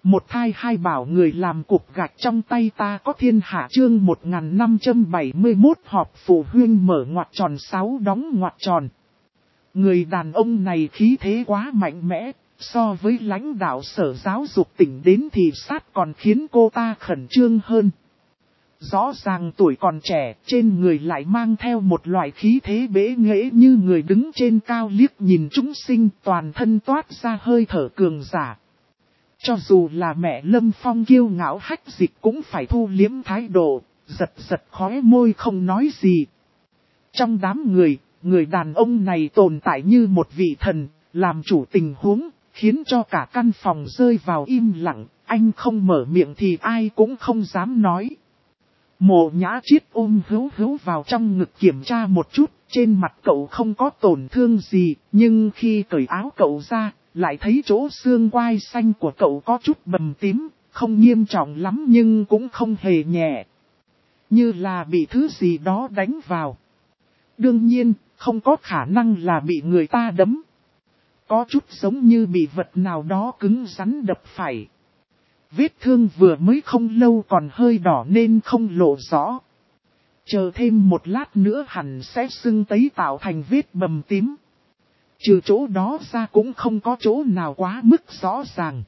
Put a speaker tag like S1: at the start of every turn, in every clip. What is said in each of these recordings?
S1: Một thai hai bảo người làm cục gạch trong tay ta có thiên hạ chương 1571 họp phụ huynh mở ngoặc tròn 6 đóng ngoặc tròn. Người đàn ông này khí thế quá mạnh mẽ, so với lãnh đạo sở giáo dục tỉnh đến thì sát còn khiến cô ta khẩn trương hơn. Rõ ràng tuổi còn trẻ, trên người lại mang theo một loại khí thế bế nghễ như người đứng trên cao liếc nhìn chúng sinh, toàn thân toát ra hơi thở cường giả. Cho dù là mẹ Lâm Phong kiêu ngạo hách dịch cũng phải thu liếm thái độ, giật giật khóe môi không nói gì. Trong đám người đàn ông này tồn tại như một vị thần, làm chủ tình huống, khiến cho cả căn phòng rơi vào im lặng, anh không mở miệng thì ai cũng không dám nói. Mộ Nhã Triết ôm Hữu Hữu vào trong ngực kiểm tra một chút, trên mặt cậu không có tổn thương gì, nhưng khi cởi áo cậu ra, lại thấy chỗ xương quai xanh của cậu có chút bầm tím, không nghiêm trọng lắm nhưng cũng không hề nhẹ. Như là bị thứ gì đó đánh vào. Đương nhiên, không có khả năng là bị người ta đấm. Có chút giống như bị vật nào đó cứng rắn đập phải. Vết thương vừa mới không lâu còn hơi đỏ nên không lộ rõ. Chờ thêm một lát nữa hẳn sẽ sưng tấy tạo thành vết bầm tím. Trừ chỗ đó ra cũng không có chỗ nào quá mức rõ ràng.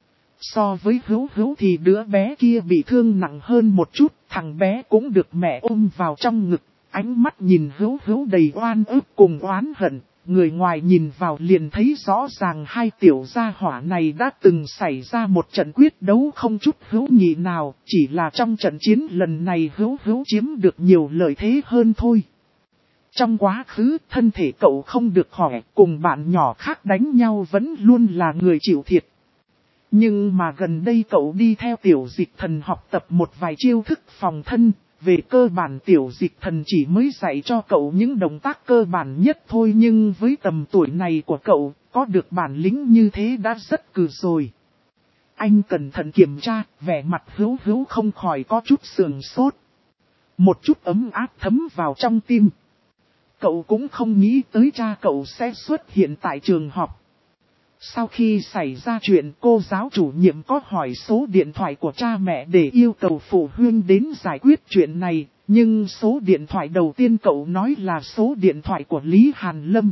S1: So với Hữu Hữu thì đứa bé kia bị thương nặng hơn một chút, thằng bé cũng được mẹ ôm vào trong ngực. Ánh mắt nhìn Hữu Hữu đầy oan ức cùng oán hận, người ngoài nhìn vào liền thấy rõ ràng hai tiểu gia hỏa này đã từng xảy ra một trận quyết đấu không chút hữu nghị nào, chỉ là trong trận chiến lần này Hữu Hữu chiếm được nhiều lợi thế hơn thôi. Trong quá khứ, thân thể cậu không được khỏe, cùng bạn nhỏ khác đánh nhau vẫn luôn là người chịu thiệt. Nhưng mà gần đây cậu đi theo tiểu dịch thần học tập một vài chiêu thức phòng thân, về cơ bản tiểu dịch thần chỉ mới dạy cho cậu những động tác cơ bản nhất thôi, nhưng với tầm tuổi này của cậu, có được bản lĩnh như thế đã rất cừ rồi. Anh cẩn thận kiểm tra, vẻ mặt Hữu Hữu không khỏi có chút sườn sốt. Một chút ấm áp thấm vào trong tim. Cậu cũng không nghĩ tới cha cậu sẽ xuất hiện tại trường học. Sau khi xảy ra chuyện, cô giáo chủ nhiệm có hỏi số điện thoại của cha mẹ để yêu cầu phụ huynh đến giải quyết chuyện này, nhưng số điện thoại đầu tiên cậu nói là số điện thoại của Lý Hàn Lâm.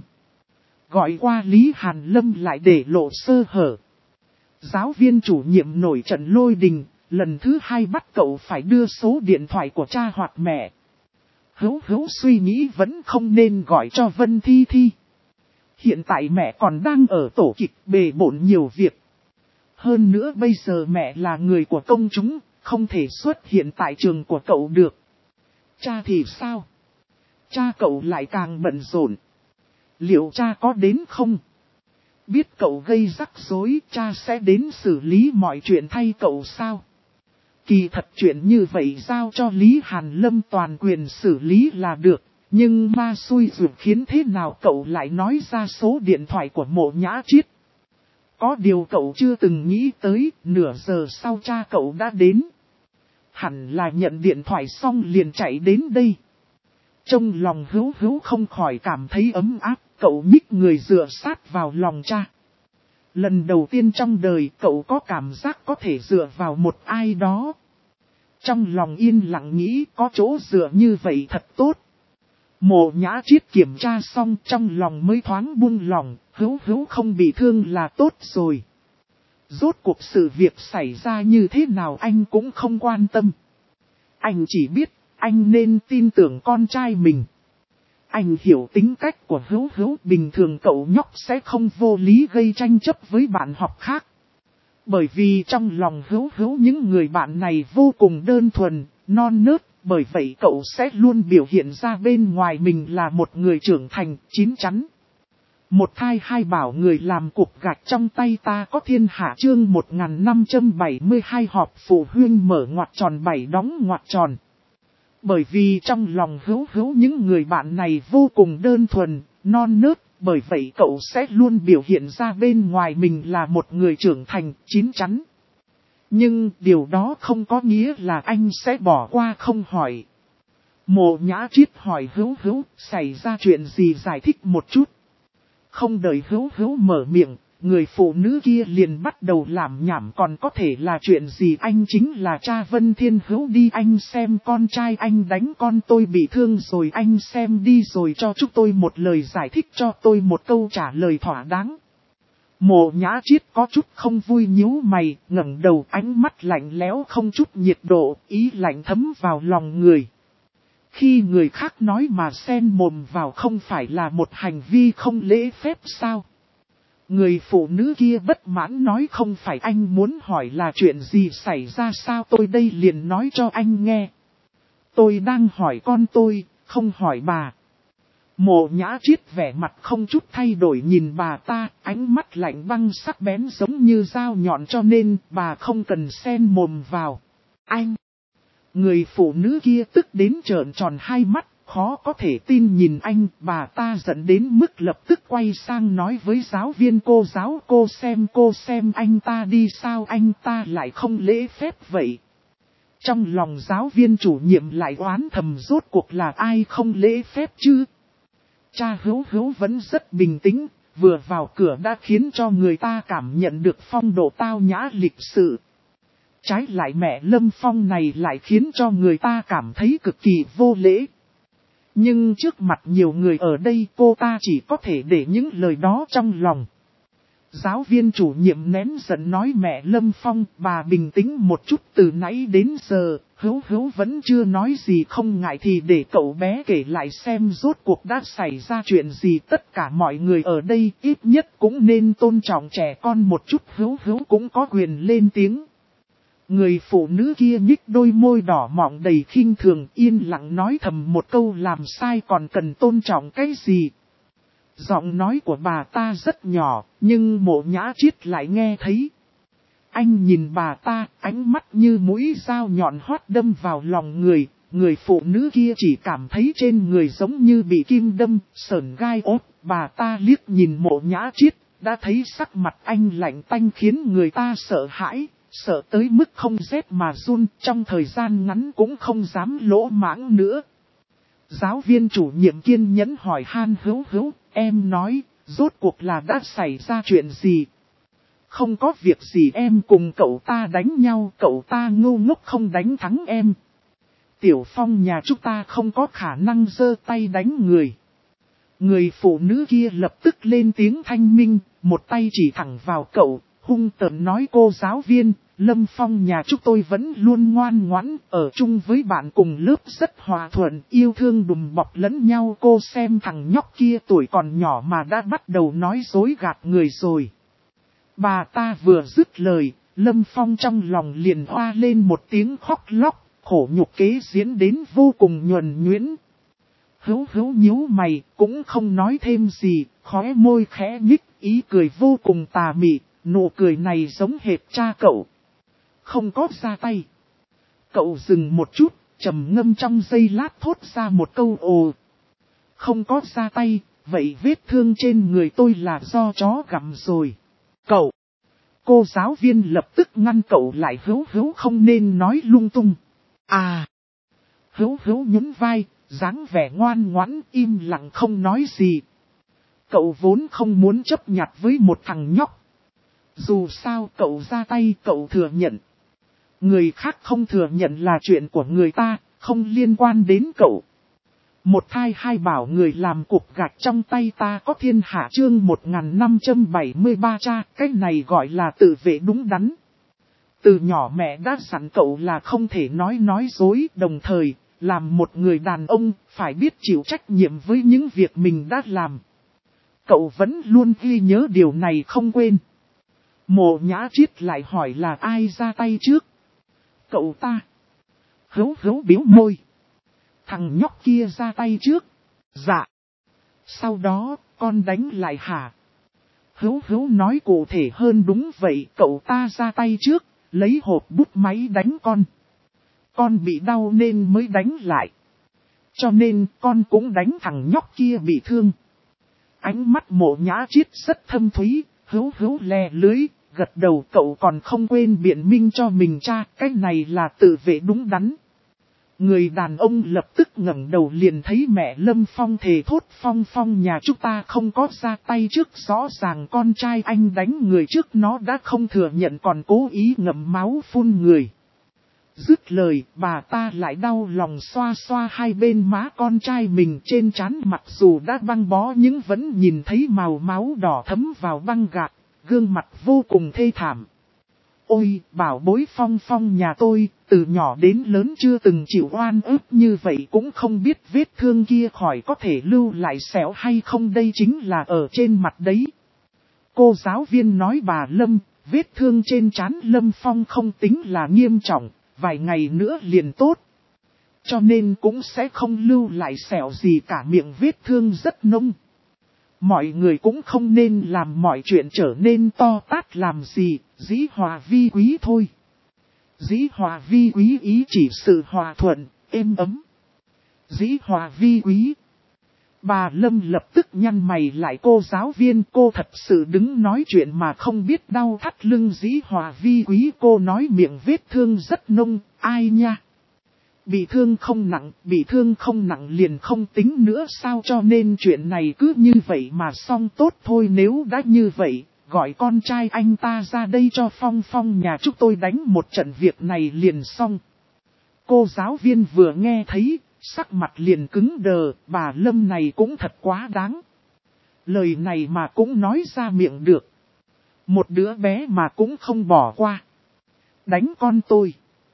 S1: Gọi qua Lý Hàn Lâm lại để lộ sơ hở. Giáo viên chủ nhiệm nổi trận lôi đình, lần thứ hai bắt cậu phải đưa số điện thoại của cha hoặc mẹ. Hữu Hữu suy nghĩ vẫn không nên gọi cho Vân Thi Thi. Hiện tại mẹ còn đang ở tổ kịch bề bộn nhiều việc. Hơn nữa bây giờ mẹ là người của công chúng, không thể xuất hiện tại trường của cậu được. Cha thì sao? Cha cậu lại càng bận rộn. Liệu cha có đến không? Biết cậu gây rắc rối, cha sẽ đến xử lý mọi chuyện thay cậu sao? Kỳ thật chuyện như vậy giao cho Lý Hàn Lâm toàn quyền xử lý là được. Nhưng ma xui rủi khiến thế nào cậu lại nói ra số điện thoại của Mộ Nhã Triết. Có điều cậu chưa từng nghĩ tới, nửa giờ sau cha cậu đã đến. Hẳn là nhận điện thoại xong liền chạy đến đây. Trong lòng Hữu Hữu không khỏi cảm thấy ấm áp, cậu nhích người dựa sát vào lòng cha. Lần đầu tiên trong đời cậu có cảm giác có thể dựa vào một ai đó. Trong lòng yên lặng nghĩ có chỗ dựa như vậy thật tốt. Mộ Nhã Triết kiểm tra xong trong lòng mới thoáng buông lòng, Hữu Hữu không bị thương là tốt rồi. Rốt cuộc sự việc xảy ra như thế nào anh cũng không quan tâm. Anh chỉ biết, anh nên tin tưởng con trai mình. Anh hiểu tính cách của Hữu Hữu, bình thường cậu nhóc sẽ không vô lý gây tranh chấp với bạn học khác. Bởi vì trong lòng Hữu Hữu những người bạn này vô cùng đơn thuần, non nớt. Bởi vậy cậu sẽ luôn biểu hiện ra bên ngoài mình là một người trưởng thành, chín chắn. Một thai hai bảo người làm cục gạch trong tay ta có thiên hạ chương 1572 họp phụ huynh mở ngoặc tròn 7 đóng ngoặc tròn. Bởi vì trong lòng Hữu Hữu những người bạn này vô cùng đơn thuần, non nớt, bởi vậy cậu sẽ luôn biểu hiện ra bên ngoài mình là một người trưởng thành, chín chắn. Nhưng điều đó không có nghĩa là anh sẽ bỏ qua không hỏi. Mộ Nhã Triết hỏi Hữu Hữu xảy ra chuyện gì giải thích một chút. Không đợi Hữu Hữu mở miệng, người phụ nữ kia liền bắt đầu làm nhảm, còn có thể là chuyện gì, anh chính là cha Vân Thiên Hữu đi, anh xem con trai anh đánh con tôi bị thương rồi, anh xem đi rồi cho chúng tôi một lời giải thích, cho tôi một câu trả lời thỏa đáng. Mộ Nhã Chiết có chút không vui nhíu mày, ngẩng đầu, ánh mắt lạnh lẽo không chút nhiệt độ, ý lạnh thấm vào lòng người. Khi người khác nói mà xen mồm vào không phải là một hành vi không lễ phép sao? Người phụ nữ kia bất mãn nói, không phải anh muốn hỏi là chuyện gì xảy ra sao, tôi đây liền nói cho anh nghe. Tôi đang hỏi con tôi, không hỏi bà. Mộ Nhã Chiết vẻ mặt không chút thay đổi nhìn bà ta, ánh mắt lạnh băng sắc bén giống như dao nhọn, cho nên bà không cần xen mồm vào. Anh! Người phụ nữ kia tức đến trợn tròn hai mắt, khó có thể tin nhìn anh, bà ta giận đến mức lập tức quay sang nói với giáo viên, cô xem anh ta đi, sao anh ta lại không lễ phép vậy. Trong lòng giáo viên chủ nhiệm lại oán thầm, rốt cuộc là ai không lễ phép chứ. Cha Hữu vẫn rất bình tĩnh, vừa vào cửa đã khiến cho người ta cảm nhận được phong độ tao nhã lịch sự. Trái lại mẹ Lâm Phong này lại khiến cho người ta cảm thấy cực kỳ vô lễ. Nhưng trước mặt nhiều người ở đây, cô ta chỉ có thể để những lời đó trong lòng. Giáo viên chủ nhiệm nén giận nói, mẹ Lâm Phong, bà bình tĩnh một chút, từ nãy đến giờ, Hữu vẫn chưa nói gì, không ngại thì để cậu bé kể lại xem rốt cuộc đã xảy ra chuyện gì. Tất cả mọi người ở đây ít nhất cũng nên tôn trọng trẻ con một chút, Hữu cũng có quyền lên tiếng. Người phụ nữ kia nhích đôi môi đỏ mọng đầy khinh thường, yên lặng nói thầm một câu, làm sai còn cần tôn trọng cái gì. Giọng nói của bà ta rất nhỏ, nhưng Mộ Nhã Chiết lại nghe thấy. Anh nhìn bà ta, ánh mắt như mũi dao nhọn hoắt đâm vào lòng người. Người phụ nữ kia chỉ cảm thấy trên người giống như bị kim đâm, sởn gai ốt. Bà ta liếc nhìn Mộ Nhã Chiết, đã thấy sắc mặt anh lạnh tanh khiến người ta sợ hãi. Sợ tới mức không rét mà run, trong thời gian ngắn cũng không dám lỗ mãng nữa. Giáo viên chủ nhiệm kiên nhẫn hỏi han, Hữu, em nói, rốt cuộc là đã xảy ra chuyện gì? Không có việc gì, em cùng cậu ta đánh nhau, cậu ta ngu ngốc không đánh thắng em. Tiểu Phong nhà chúng ta không có khả năng giơ tay đánh người. Người phụ nữ kia lập tức lên tiếng thanh minh, một tay chỉ thẳng vào cậu, hung tợn nói, cô giáo viên, Lâm Phong nhà chúng tôi vẫn luôn ngoan ngoãn, ở chung với bạn cùng lớp rất hòa thuận, yêu thương đùm bọc lẫn nhau. Cô xem thằng nhóc kia tuổi còn nhỏ mà đã bắt đầu nói dối gạt người rồi. Bà ta vừa dứt lời, Lâm Phong trong lòng liền hoa lên một tiếng khóc lóc, khổ nhục kế diễn đến vô cùng nhuần nhuyễn. Hữu nhíu mày, cũng không nói thêm gì, khóe môi khẽ nhích, ý cười vô cùng tà mị, nụ cười này giống hệt cha cậu. Không có ra tay. Cậu dừng một chút, trầm ngâm trong giây lát thốt ra một câu ồ. Không có ra tay, vậy vết thương trên người tôi là do chó gặm rồi. Cậu. Cô giáo viên lập tức ngăn cậu lại, Hữu không nên nói lung tung. À. Hữu nhún vai, dáng vẻ ngoan ngoãn, im lặng không nói gì. Cậu vốn không muốn chấp nhặt với một thằng nhóc. Dù sao cậu ra tay, cậu thừa nhận. Người khác không thừa nhận là chuyện của người ta, không liên quan đến cậu. Một thai hai bảo người làm cục gạch trong tay ta có thiên hạ, chương 1573 cha, cái này gọi là tự vệ đúng đắn. Từ nhỏ mẹ đã dặn cậu là không thể nói dối, đồng thời, làm một người đàn ông, phải biết chịu trách nhiệm với những việc mình đã làm. Cậu vẫn luôn ghi nhớ điều này không quên. Mộ Nhã Chiết lại hỏi là ai ra tay trước. Cậu ta. Hữu biếu môi. Thằng nhóc kia ra tay trước. Dạ. Sau đó, con đánh lại hả? Hữu nói cụ thể hơn, đúng vậy, cậu ta ra tay trước, lấy hộp bút máy đánh con. Con bị đau nên mới đánh lại. Cho nên con cũng đánh thằng nhóc kia bị thương. Ánh mắt Mộ Nhã Chiết rất thâm thúy, Hữu lè lưới, gật đầu, cậu còn không quên biện minh cho mình cha, cái này là tự vệ đúng đắn. Người đàn ông lập tức ngẩng đầu liền thấy mẹ Lâm Phong thề thốt Phong Phong nhà chúng ta không có ra tay trước, rõ ràng con trai anh đánh người trước nó đã không thừa nhận còn cố ý ngậm máu phun người. Dứt lời, bà ta lại đau lòng xoa xoa hai bên má con trai mình, trên trán mặc dù đã băng bó nhưng vẫn nhìn thấy màu máu đỏ thấm vào băng gạc, gương mặt vô cùng thê thảm. Ôi, bảo bối Phong Phong nhà tôi, từ nhỏ đến lớn chưa từng chịu oan ức như vậy, cũng không biết vết thương kia khỏi có thể lưu lại sẹo hay không, đây chính là ở trên mặt đấy. Cô giáo viên nói bà Lâm, vết thương trên trán Lâm Phong không tính là nghiêm trọng, vài ngày nữa liền tốt. Cho nên cũng sẽ không lưu lại sẹo gì cả, miệng vết thương rất nông. Mọi người cũng không nên làm mọi chuyện trở nên to tát làm gì, dĩ hòa vi quý thôi. Dĩ hòa vi quý ý chỉ sự hòa thuận, êm ấm. Dĩ hòa vi quý. Bà Lâm lập tức nhăn mày lại, cô giáo viên, cô thật sự đứng nói chuyện mà không biết đau thắt lưng. Dĩ hòa vi quý, cô nói miệng vết thương rất nông, ai nha? Bị thương không nặng liền không tính nữa sao, cho nên chuyện này cứ như vậy mà xong tốt thôi. Nếu đã như vậy, gọi con trai anh ta ra đây cho Phong Phong nhà chúng tôi đánh một trận, việc này liền xong. Cô giáo viên vừa nghe thấy, sắc mặt liền cứng đờ, bà Lâm này cũng thật quá đáng. Lời này mà cũng nói ra miệng được. Một đứa bé mà cũng không bỏ qua. Đánh con tôi.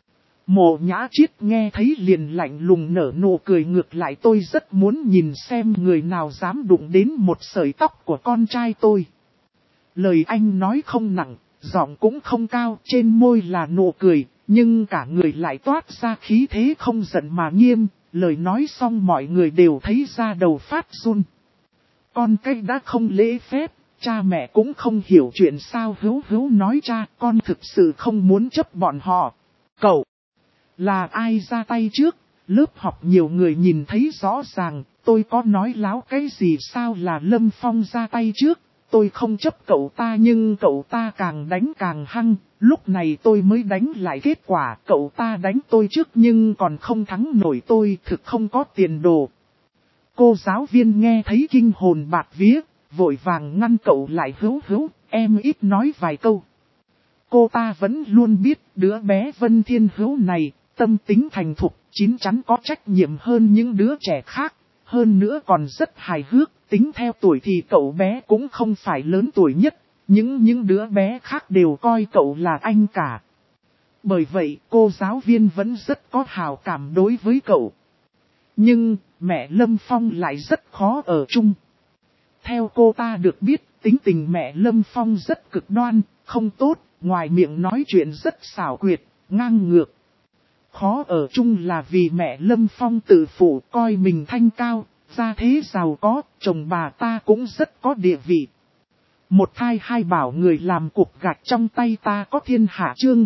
S1: Mộ Nhã Chiết nghe thấy liền lạnh lùng nở nụ cười, ngược lại tôi rất muốn nhìn xem người nào dám đụng đến một sợi tóc của con trai tôi. Lời anh nói không nặng, giọng cũng không cao, trên môi là nụ cười, nhưng cả người lại toát ra khí thế không giận mà nghiêm. Lời nói xong mọi người đều thấy da đầu phát run. Con cái đã không lễ phép, cha mẹ cũng không hiểu chuyện sao. Hữu nói cha, con thực sự không muốn chấp bọn họ. Cậu, là ai ra tay trước? Lớp học nhiều người nhìn thấy rõ ràng, tôi có nói láo cái gì sao? Là Lâm Phong ra tay trước. Tôi không chấp cậu ta nhưng cậu ta càng đánh càng hăng, lúc này tôi mới đánh lại, kết quả cậu ta đánh tôi trước nhưng còn không thắng nổi tôi, thực không có tiền đồ. Cô giáo viên nghe thấy kinh hồn bạt vía, vội vàng ngăn cậu lại. Hữu, em ít nói vài câu. Cô ta vẫn luôn biết đứa bé Vân Thiên Hữu này, tâm tính thành thục, chín chắn có trách nhiệm hơn những đứa trẻ khác, hơn nữa còn rất hài hước. Tính theo tuổi thì cậu bé cũng không phải lớn tuổi nhất, những đứa bé khác đều coi cậu là anh cả. Bởi vậy cô giáo viên vẫn rất có hào cảm đối với cậu. Nhưng mẹ Lâm Phong lại rất khó ở chung. Theo cô ta được biết, tính tình mẹ Lâm Phong rất cực đoan, không tốt, ngoài miệng nói chuyện rất xảo quyệt, ngang ngược. Khó ở chung là vì mẹ Lâm Phong tự phụ, coi mình thanh cao, gia thế giàu có, chồng bà ta cũng rất có địa vị. Một thai hai bảo, người làm cục gạch trong tay ta có thiên hạ. Chương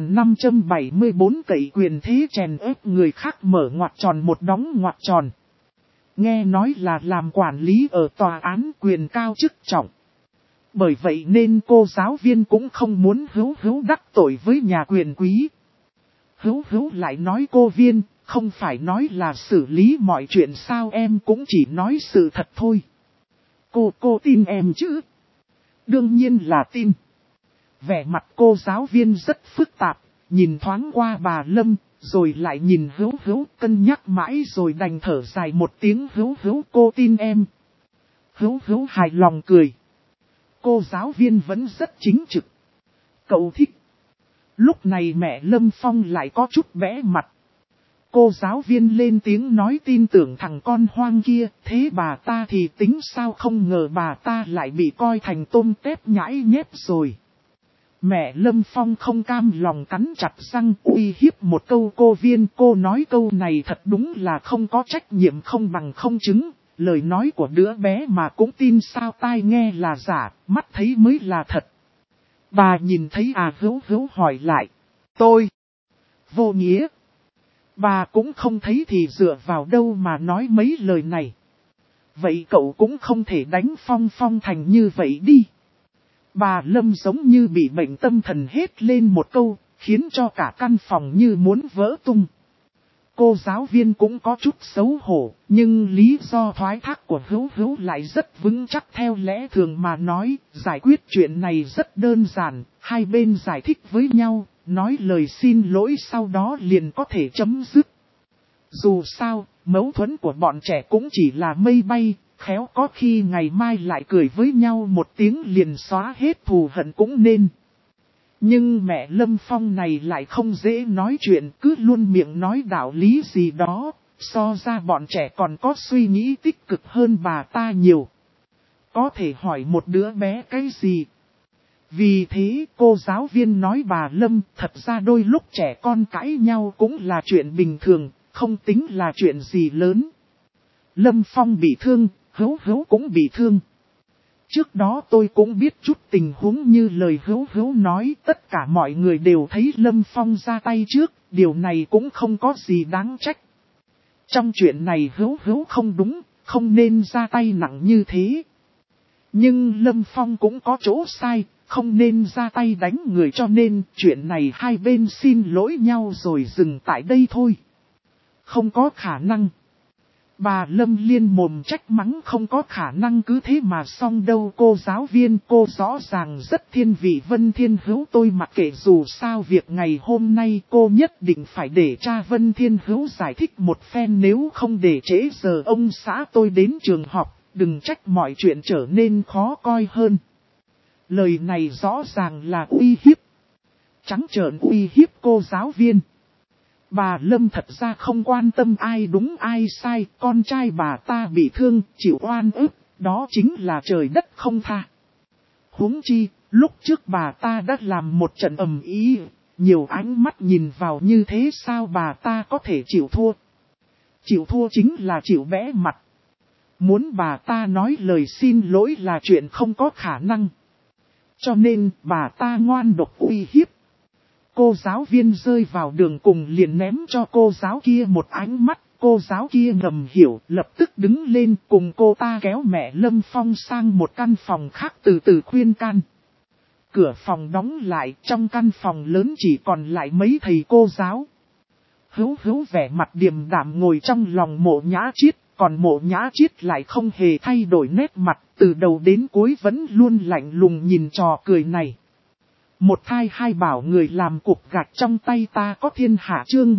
S1: 1574, cậy quyền thế chèn ép người khác, mở ngoặc tròn một đóng ngoặc tròn. Nghe nói là làm quản lý ở tòa án, quyền cao chức trọng. Bởi vậy nên cô giáo viên cũng không muốn Hữu đắc tội với nhà quyền quý. Hữu lại nói, cô viên, không phải nói là xử lý mọi chuyện sao, em cũng chỉ nói sự thật thôi. Cô tin em chứ? Đương nhiên là tin. Vẻ mặt cô giáo viên rất phức tạp, nhìn thoáng qua bà Lâm, rồi lại nhìn Hữu, cân nhắc mãi rồi đành thở dài một tiếng. Hữu, cô tin em. Hữu hài lòng cười. Cô giáo viên vẫn rất chính trực. Cậu thích. Lúc này mẹ Lâm Phong lại có chút bẽ mặt. Cô giáo viên lên tiếng nói, tin tưởng thằng con hoang kia, thế bà ta thì tính sao? Không ngờ bà ta lại bị coi thành tôm tép nhãi nhép rồi. Mẹ Lâm Phong không cam lòng cắn chặt răng uy hiếp một câu. Cô viên, cô nói câu này thật đúng là không có trách nhiệm, không bằng không chứng. Lời nói của đứa bé mà cũng tin sao? Tai nghe là giả, mắt thấy mới là thật. Bà nhìn thấy à? Hữu hỏi lại. Tôi. Vô nghĩa. Bà cũng không thấy thì dựa vào đâu mà nói mấy lời này. Vậy cậu cũng không thể đánh Phong thành như vậy đi. Bà Lâm giống như bị bệnh tâm thần hét lên một câu, khiến cho cả căn phòng như muốn vỡ tung. Cô giáo viên cũng có chút xấu hổ, nhưng lý do thoái thác của Hữu Hữu lại rất vững chắc. Theo lẽ thường mà nói, giải quyết chuyện này rất đơn giản, hai bên giải thích với nhau, nói lời xin lỗi sau đó liền có thể chấm dứt. Dù sao, mâu thuẫn của bọn trẻ cũng chỉ là mây bay, khéo có khi ngày mai lại cười với nhau một tiếng liền xóa hết thù hận cũng nên. Nhưng mẹ Lâm Phong này lại không dễ nói chuyện, cứ luôn miệng nói đạo lý gì đó, so ra bọn trẻ còn có suy nghĩ tích cực hơn bà ta nhiều. Có thể hỏi một đứa bé cái gì? Vì thế cô giáo viên nói bà Lâm, thật ra đôi lúc trẻ con cãi nhau cũng là chuyện bình thường, không tính là chuyện gì lớn. Lâm Phong bị thương, Hữu Hữu cũng bị thương. Trước đó tôi cũng biết chút tình huống như lời Hữu Hữu nói, tất cả mọi người đều thấy Lâm Phong ra tay trước, điều này cũng không có gì đáng trách. Trong chuyện này Hữu Hữu không đúng, không nên ra tay nặng như thế. Nhưng Lâm Phong cũng có chỗ sai, không nên ra tay đánh người, cho nên chuyện này hai bên xin lỗi nhau rồi dừng tại đây thôi. Không có khả năng. Bà Lâm liên mồm trách mắng không có khả năng cứ thế mà xong đâu. Cô giáo viên, cô rõ ràng rất thiên vị Vân Thiên Hữu, tôi mặc kệ, dù sao việc ngày hôm nay cô nhất định phải để cha Vân Thiên Hữu giải thích một phen, nếu không để trễ giờ ông xã tôi đến trường học, đừng trách mọi chuyện trở nên khó coi hơn. Lời này rõ ràng là uy hiếp. Trắng trợn uy hiếp cô giáo viên. Bà Lâm thật ra không quan tâm ai đúng ai sai, con trai bà ta bị thương, chịu oan ức, đó chính là trời đất không tha. Huống chi, lúc trước bà ta đã làm một trận ầm ĩ, nhiều ánh mắt nhìn vào như thế, sao bà ta có thể chịu thua? Chịu thua chính là chịu bẽ mặt. Muốn bà ta nói lời xin lỗi là chuyện không có khả năng. Cho nên bà ta ngoan độc uy hiếp. Cô giáo viên rơi vào đường cùng liền ném cho cô giáo kia một ánh mắt, cô giáo kia ngầm hiểu, lập tức đứng lên cùng cô ta kéo mẹ Lâm Phong sang một căn phòng khác từ từ khuyên can. Cửa phòng đóng lại, trong căn phòng lớn chỉ còn lại mấy thầy cô giáo. Hữu Hữu vẻ mặt điềm đạm ngồi trong lòng Mộ Nhã Chiết, còn Mộ Nhã Chiết lại không hề thay đổi nét mặt, từ đầu đến cuối vẫn luôn lạnh lùng nhìn trò cười này. Một thai hai bảo người làm cục gạch trong tay ta có thiên hạ, chương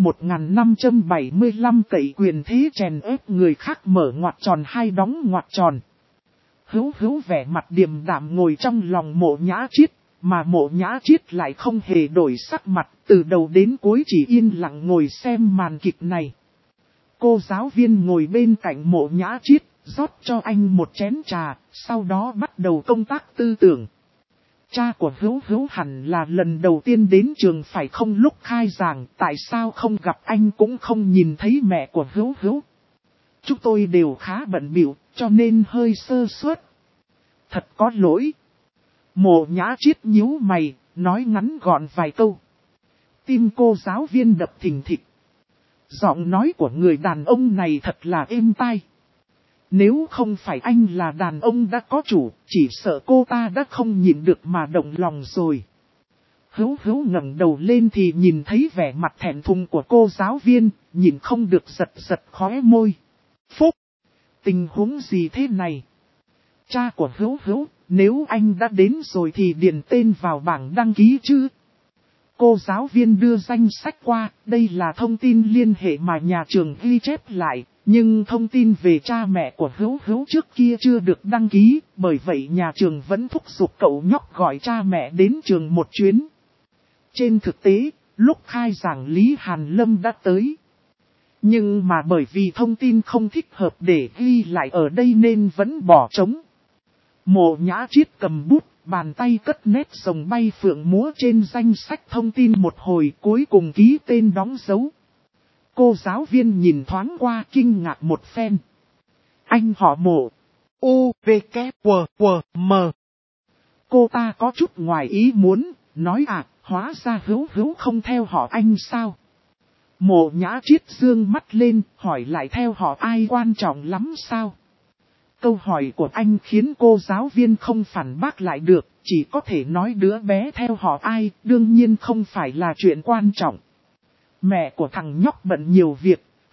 S1: 1575 cậy quyền thế chèn ép người khác, mở ngoặc tròn hai đóng ngoặc tròn. Hữu Hữu vẻ mặt điềm đạm ngồi trong lòng Mộ Nhã Chiết, mà Mộ Nhã Chiết lại không hề đổi sắc mặt, từ đầu đến cuối chỉ yên lặng ngồi xem màn kịch này. Cô giáo viên ngồi bên cạnh Mộ Nhã Chiết, rót cho anh một chén trà, sau đó bắt đầu công tác tư tưởng. Cha của Hữu Hữu hẳn là lần đầu tiên đến trường phải không? Lúc khai giảng, tại sao không gặp anh cũng không nhìn thấy mẹ của Hữu Hữu? Chúng tôi đều khá bận bịu, cho nên hơi sơ suất. Thật có lỗi. Mộ Nhã Chiết nhíu mày, nói ngắn gọn vài câu. Tim cô giáo viên đập thình thịch. Giọng nói của người đàn ông này thật là êm tai. Nếu không phải anh là đàn ông đã có chủ, chỉ sợ cô ta đã không nhịn được mà động lòng rồi. Hữu Hữu ngẩng đầu lên thì nhìn thấy vẻ mặt thẹn thùng của cô giáo viên, nhìn không được giật giật khóe môi. Phúc! Tình huống gì thế này? Cha của Hữu Hữu, nếu anh đã đến rồi thì điền tên vào bảng đăng ký chứ? Cô giáo viên đưa danh sách qua, đây là thông tin liên hệ mà nhà trường ghi chép lại, nhưng thông tin về cha mẹ của Hữu Hữu trước kia chưa được đăng ký, bởi vậy nhà trường vẫn thúc giục cậu nhóc gọi cha mẹ đến trường một chuyến. Trên thực tế, lúc khai giảng Lý Hàn Lâm đã tới. Nhưng mà bởi vì thông tin không thích hợp để ghi lại ở đây nên vẫn bỏ trống. Mộ Nhã Chiết cầm bút, bàn tay cất nét rồng bay phượng múa trên danh sách thông tin một hồi, cuối cùng ký tên đóng dấu. Cô giáo viên nhìn thoáng qua kinh ngạc một phen. Anh họ Mộ. U, V, K, W, W, M. Cô ta có chút ngoài ý muốn, nói hóa ra Hữu Hữu không theo họ anh sao? Mộ Nhã Chiết dương mắt lên, hỏi lại theo họ ai quan trọng lắm sao? Câu hỏi của anh khiến cô giáo viên không phản bác lại được, chỉ có thể nói đứa bé theo họ ai, đương nhiên không phải là chuyện quan trọng. Mẹ của thằng nhóc bận nhiều việc,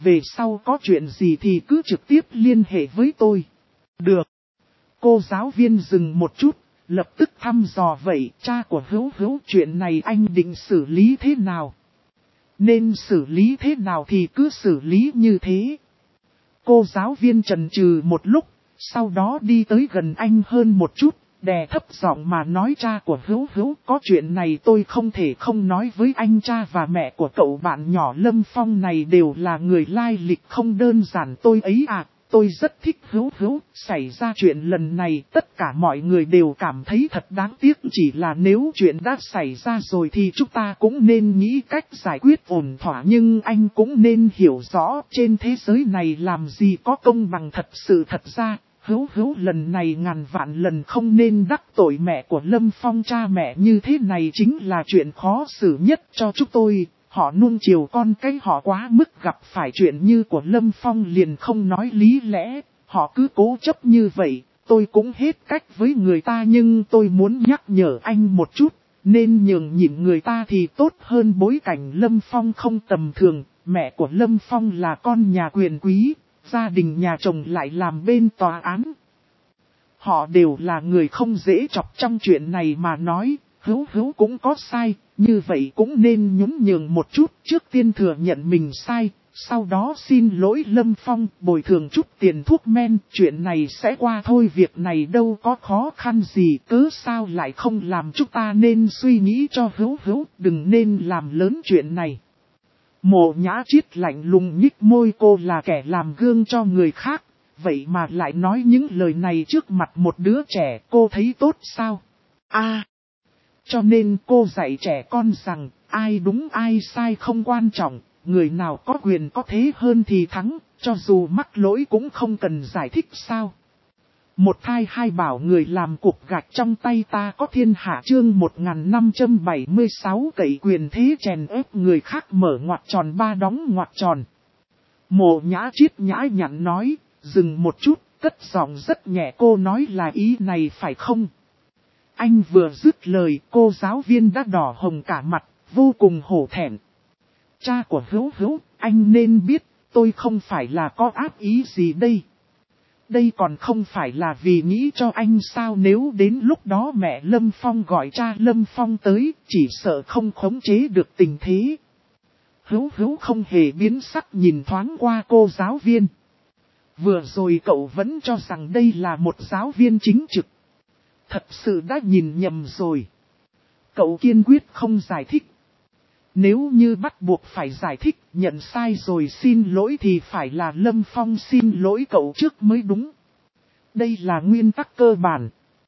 S1: về sau có chuyện gì thì cứ trực tiếp liên hệ với tôi. Được. Cô giáo viên dừng một chút, lập tức thăm dò vậy, cha của Hữu Hữu chuyện này anh định xử lý thế nào? Nên xử lý thế nào thì cứ xử lý như thế. Cô giáo viên chần chừ một lúc, sau đó đi tới gần anh hơn một chút, đè thấp giọng mà nói cha của Hữu Hữu có chuyện này tôi không thể không nói với anh, cha và mẹ của cậu bạn nhỏ Lâm Phong này đều là người lai lịch không đơn giản tôi ấy à. Tôi rất thích Hữu Hữu, xảy ra chuyện lần này tất cả mọi người đều cảm thấy thật đáng tiếc, chỉ là nếu chuyện đã xảy ra rồi thì chúng ta cũng nên nghĩ cách giải quyết ổn thỏa, nhưng anh cũng nên hiểu rõ trên thế giới này làm gì có công bằng thật sự. Thật ra, Hữu Hữu lần này ngàn vạn lần không nên đắc tội mẹ của Lâm Phong, cha mẹ như thế này chính là chuyện khó xử nhất cho chúng tôi. Họ nuông chiều con cái họ quá mức, gặp phải chuyện như của Lâm Phong liền không nói lý lẽ, họ cứ cố chấp như vậy, tôi cũng hết cách với người ta, nhưng tôi muốn nhắc nhở anh một chút, nên nhường nhịn người ta thì tốt hơn. Bối cảnh Lâm Phong không tầm thường, mẹ của Lâm Phong là con nhà quyền quý, gia đình nhà chồng lại làm bên tòa án. Họ đều là người không dễ chọc trong chuyện này mà nói, Hữu Hữu cũng có sai, như vậy cũng nên nhún nhường một chút, trước tiên thừa nhận mình sai, sau đó xin lỗi Lâm Phong, bồi thường chút tiền thuốc men, chuyện này sẽ qua thôi, việc này đâu có khó khăn gì, cớ sao lại không làm, chúng ta nên suy nghĩ cho Hữu Hữu, đừng nên làm lớn chuyện này. Mộ Nhã Triết lạnh lùng nhích môi, cô là kẻ làm gương cho người khác, vậy mà lại nói những lời này trước mặt một đứa trẻ, cô thấy tốt sao? Cho nên cô dạy trẻ con rằng, ai đúng ai sai không quan trọng, người nào có quyền có thế hơn thì thắng, cho dù mắc lỗi cũng không cần giải thích sao. Một thai hai bảo người làm cục gạch trong tay ta có thiên hạ, chương 1576 cậy quyền thế chèn ép người khác, mở ngoặc tròn ba đóng ngoặc tròn. Mộ Nhã Triết nhã nhặn nói, dừng một chút, cất giọng rất nhẹ, cô nói là ý này phải không? Anh vừa dứt lời, cô giáo viên đã đỏ hồng cả mặt, vô cùng hổ thẹn. Cha của Hữu Hữu, anh nên biết, tôi không phải là có ác ý gì đây. Đây còn không phải là vì nghĩ cho anh sao, nếu đến lúc đó mẹ Lâm Phong gọi cha Lâm Phong tới, chỉ sợ không khống chế được tình thế. Hữu Hữu không hề biến sắc nhìn thoáng qua cô giáo viên. Vừa rồi cậu vẫn cho rằng đây là một giáo viên chính trực. Thật sự đã nhìn nhầm rồi. Cậu kiên quyết không giải thích. Nếu như bắt buộc phải giải thích, nhận sai rồi xin lỗi thì phải là Lâm Phong xin lỗi cậu trước mới đúng. Đây là nguyên tắc cơ bản.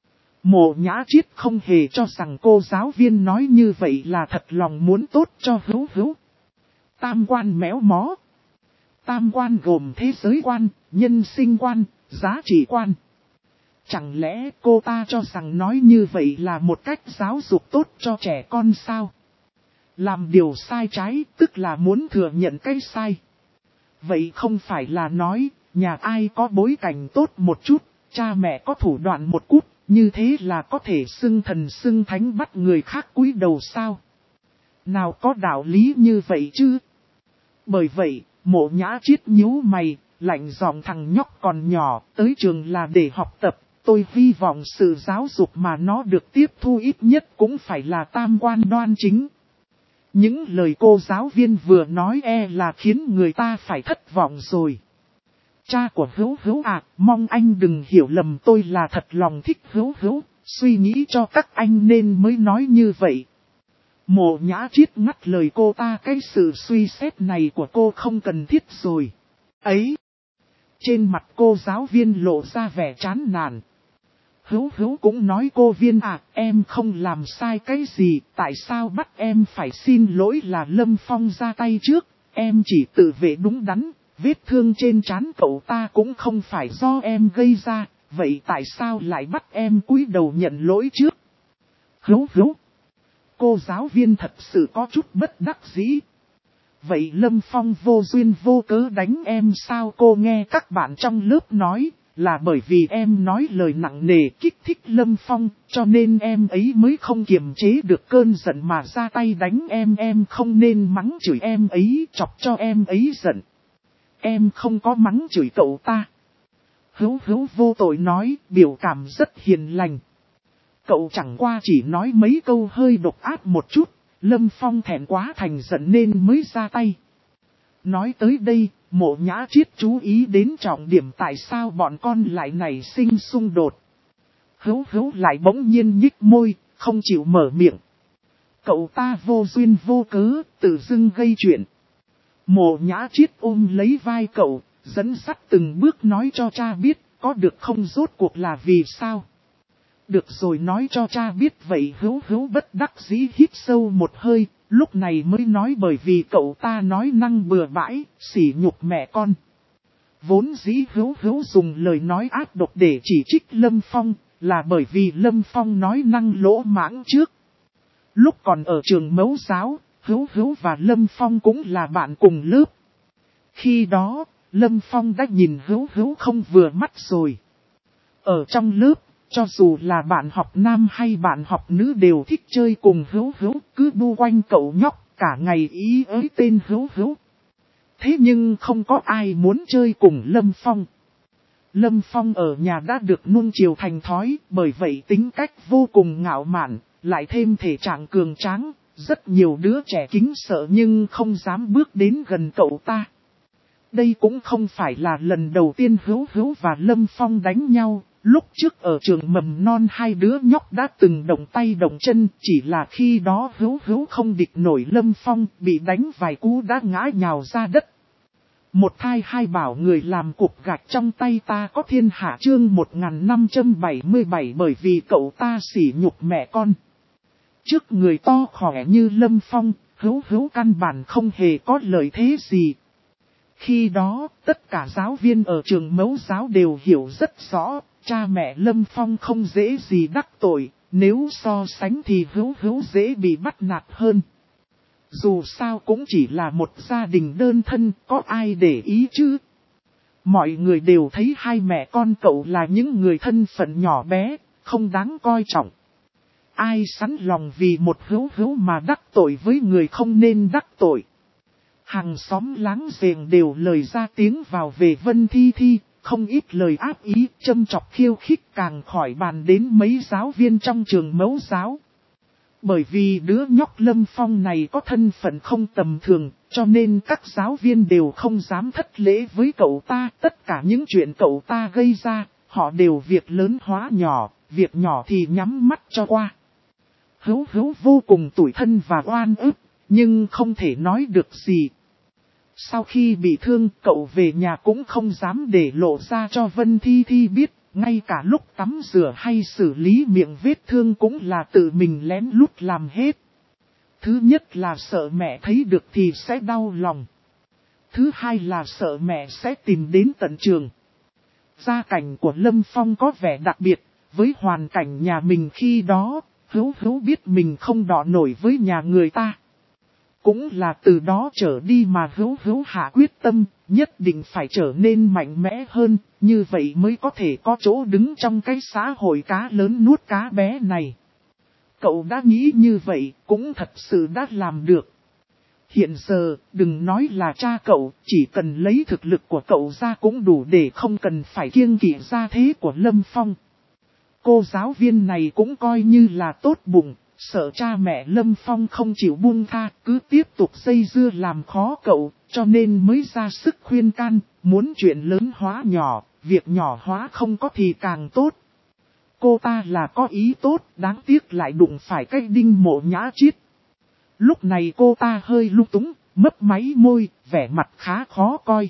S1: Mộ Nhã Triết không hề cho rằng cô giáo viên nói như vậy là thật lòng muốn tốt cho Hữu Hữu. Tam quan méo mó. Tam quan gồm thế giới quan, nhân sinh quan, giá trị quan. Chẳng lẽ cô ta cho rằng nói như vậy là một cách giáo dục tốt cho trẻ con sao? Làm điều sai trái tức là muốn thừa nhận cái sai. Vậy không phải là nói, nhà ai có bối cảnh tốt một chút, cha mẹ có thủ đoạn một cút, như thế là có thể xưng thần xưng thánh bắt người khác cúi đầu sao? Nào có đạo lý như vậy chứ? Bởi vậy, Mộ Nhã Triết nhíu mày, lạnh giọng, thằng nhóc còn nhỏ, tới trường là để học tập. Tôi hy vọng sự giáo dục mà nó được tiếp thu ít nhất cũng phải là tam quan đoan chính. Những lời cô giáo viên vừa nói là khiến người ta phải thất vọng rồi. Cha của Hữu Hữu à, mong anh đừng hiểu lầm, tôi là thật lòng thích Hữu Hữu, suy nghĩ cho các anh nên mới nói như vậy. Mộ Nhã Triết ngắt lời cô ta, cái sự suy xét này của cô không cần thiết rồi. Ấy! Trên mặt cô giáo viên lộ ra vẻ chán nản. Hữu Hữu cũng nói cô viên à, em không làm sai cái gì, tại sao bắt em phải xin lỗi là Lâm Phong ra tay trước, em chỉ tự vệ đúng đắn, vết thương trên trán cậu ta cũng không phải do em gây ra, vậy tại sao lại bắt em cúi đầu nhận lỗi trước? Hữu Hữu! Cô giáo viên thật sự có chút bất đắc dĩ. Vậy Lâm Phong vô duyên vô cớ đánh em sao? Cô nghe các bạn trong lớp nói, là bởi vì em nói lời nặng nề kích thích Lâm Phong, cho nên em ấy mới không kiềm chế được cơn giận mà ra tay đánh em không nên mắng chửi em ấy, chọc cho em ấy giận. Em không có mắng chửi cậu ta. Hữu Hữu vô tội nói, biểu cảm rất hiền lành. Cậu chẳng qua chỉ nói mấy câu hơi độc ác một chút, Lâm Phong thẹn quá thành giận nên mới ra tay. Nói tới đây, Mộ Nhã Triết chú ý đến trọng điểm tại sao bọn con lại nảy sinh xung đột. Hữu Hữu lại bỗng nhiên nhích môi, không chịu mở miệng. Cậu ta vô duyên vô cớ, tự dưng gây chuyện. Mộ Nhã Triết ôm lấy vai cậu, dẫn dắt từng bước nói cho cha biết, có được không, rốt cuộc là vì sao. Được rồi, nói cho cha biết vậy. Hữu Hữu bất đắc dĩ hít sâu một hơi, lúc này mới nói bởi vì cậu ta nói năng bừa bãi, sỉ nhục mẹ con. Vốn dĩ Hữu Hữu dùng lời nói ác độc để chỉ trích Lâm Phong, là bởi vì Lâm Phong nói năng lỗ mãng trước. Lúc còn ở trường mẫu giáo, Hữu Hữu và Lâm Phong cũng là bạn cùng lớp. Khi đó, Lâm Phong đã nhìn Hữu Hữu không vừa mắt rồi. Ở trong lớp, cho dù là bạn học nam hay bạn học nữ đều thích chơi cùng Hữu Hữu, cứ bu quanh cậu nhóc, cả ngày ý ới tên Hữu Hữu. Thế nhưng không có ai muốn chơi cùng Lâm Phong. Lâm Phong ở nhà đã được nuông chiều thành thói, bởi vậy tính cách vô cùng ngạo mạn, lại thêm thể trạng cường tráng, rất nhiều đứa trẻ kính sợ nhưng không dám bước đến gần cậu ta. Đây cũng không phải là lần đầu tiên Hữu Hữu và Lâm Phong đánh nhau, lúc trước ở trường mầm non hai đứa nhóc đã từng động tay động chân, chỉ là khi đó Hữu Hữu không địch nổi Lâm Phong, bị đánh vài cú đã ngã nhào ra đất. Một thai hai bảo người làm cục gạch trong tay ta có thiên hạ, chương 1577, bởi vì cậu ta sỉ nhục mẹ con. Trước người to khỏe như Lâm Phong, Hữu Hữu căn bản không hề có lợi thế gì. Khi đó, tất cả giáo viên ở trường mẫu giáo đều hiểu rất rõ, cha mẹ Lâm Phong không dễ gì đắc tội, nếu so sánh thì Hữu Hữu dễ bị bắt nạt hơn. Dù sao cũng chỉ là một gia đình đơn thân, có ai để ý chứ? Mọi người đều thấy hai mẹ con cậu là những người thân phận nhỏ bé, không đáng coi trọng. Ai sẵn lòng vì một Hữu Hữu mà đắc tội với người không nên đắc tội. Hàng xóm láng giềng đều lời ra tiếng vào về Vân Thi Thi, không ít lời áp ý, châm chọc khiêu khích, càng khỏi bàn đến mấy giáo viên trong trường mẫu giáo. Bởi vì đứa nhóc Lâm Phong này có thân phận không tầm thường, cho nên các giáo viên đều không dám thất lễ với cậu ta. Tất cả những chuyện cậu ta gây ra, họ đều việc lớn hóa nhỏ, việc nhỏ thì nhắm mắt cho qua. Hữu Hữu vô cùng tủi thân và oan ức, nhưng không thể nói được gì. Sau khi bị thương, cậu về nhà cũng không dám để lộ ra cho Vân Thi Thi biết, ngay cả lúc tắm rửa hay xử lý miệng vết thương cũng là tự mình lén lút làm hết. Thứ nhất là sợ mẹ thấy được thì sẽ đau lòng. Thứ hai là sợ mẹ sẽ tìm đến tận trường. Gia cảnh của Lâm Phong có vẻ đặc biệt, với hoàn cảnh nhà mình khi đó, Hữu Hữu biết mình không đọ nổi với nhà người ta. Cũng là từ đó trở đi mà Hữu Hữu hạ quyết tâm, nhất định phải trở nên mạnh mẽ hơn, như vậy mới có thể có chỗ đứng trong cái xã hội cá lớn nuốt cá bé này. Cậu đã nghĩ như vậy, cũng thật sự đã làm được. Hiện giờ, đừng nói là cha cậu, chỉ cần lấy thực lực của cậu ra cũng đủ để không cần phải kiêng kỵ gia thế của Lâm Phong. Cô giáo viên này cũng coi như là tốt bụng. Sợ cha mẹ Lâm Phong không chịu buông tha, cứ tiếp tục dây dưa làm khó cậu, cho nên mới ra sức khuyên can, muốn chuyện lớn hóa nhỏ, việc nhỏ hóa không có thì càng tốt. Cô ta là có ý tốt, đáng tiếc lại đụng phải cái đinh Mộ Nhã Triết. Lúc này cô ta hơi lung túng, mấp máy môi, vẻ mặt khá khó coi.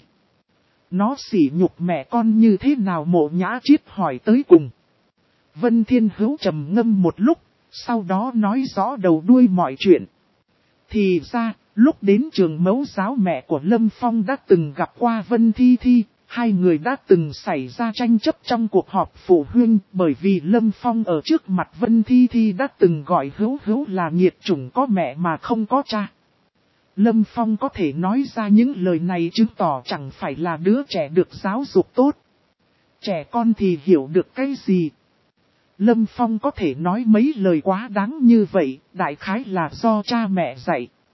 S1: Nó sỉ nhục mẹ con như thế nào? Mộ Nhã Triết hỏi tới cùng. Vân Thiên Hữu trầm ngâm một lúc. Sau đó nói rõ đầu đuôi mọi chuyện. Thì ra, lúc đến trường mẫu giáo mẹ của Lâm Phong đã từng gặp qua Vân Thi Thi, hai người đã từng xảy ra tranh chấp trong cuộc họp phụ huynh, bởi vì Lâm Phong ở trước mặt Vân Thi Thi đã từng gọi Hữu Hữu là nghiệt chủng có mẹ mà không có cha. Lâm Phong có thể nói ra những lời này chứng tỏ chẳng phải là đứa trẻ được giáo dục tốt. Trẻ con thì hiểu được cái gì? Lâm Phong có thể nói mấy lời quá đáng như vậy, đại khái là do cha mẹ dạy.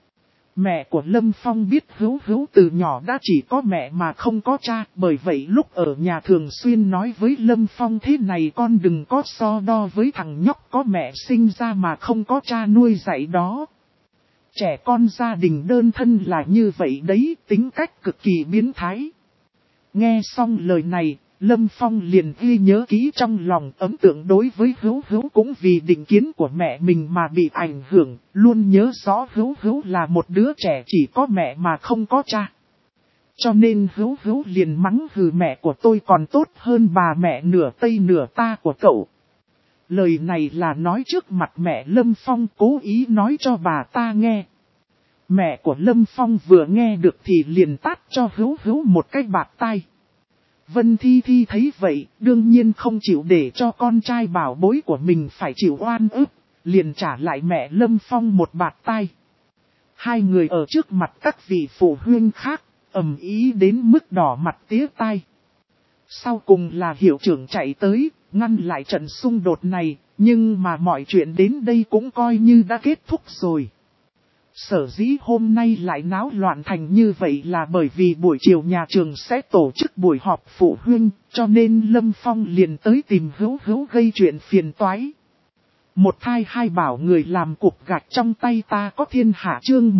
S1: Mẹ của Lâm Phong biết Hữu Hữu từ nhỏ đã chỉ có mẹ mà không có cha, bởi vậy lúc ở nhà thường xuyên nói với Lâm Phong thế này con đừng có so đo với thằng nhóc có mẹ sinh ra mà không có cha nuôi dạy đó. Trẻ con gia đình đơn thân là như vậy đấy, tính cách cực kỳ biến thái. Nghe xong lời này, Lâm Phong liền ghi nhớ kỹ trong lòng, ấn tượng đối với Hữu Hữu cũng vì định kiến của mẹ mình mà bị ảnh hưởng, luôn nhớ rõ Hữu Hữu là một đứa trẻ chỉ có mẹ mà không có cha. Cho nên Hữu Hữu liền mắng hừ mẹ của tôi còn tốt hơn bà mẹ nửa Tây nửa ta của cậu. Lời này là nói trước mặt mẹ Lâm Phong, cố ý nói cho bà ta nghe. Mẹ của Lâm Phong vừa nghe được thì liền tát cho Hữu Hữu một cái bạt tai. Vân Thi Thi thấy vậy, đương nhiên không chịu để cho con trai bảo bối của mình phải chịu oan ức, liền trả lại mẹ Lâm Phong một bạt tai. Hai người ở trước mặt các vị phụ huynh khác, ầm ĩ đến mức đỏ mặt tía tai. Sau cùng là hiệu trưởng chạy tới, ngăn lại trận xung đột này, nhưng mà mọi chuyện đến đây cũng coi như đã kết thúc rồi. Sở dĩ hôm nay lại náo loạn thành như vậy là bởi vì buổi chiều nhà trường sẽ tổ chức buổi họp phụ huynh, cho nên Lâm Phong liền tới tìm Hữu Hữu gây chuyện phiền toái. Một thai hai bảo người làm cục gạch trong tay ta có thiên hạ chương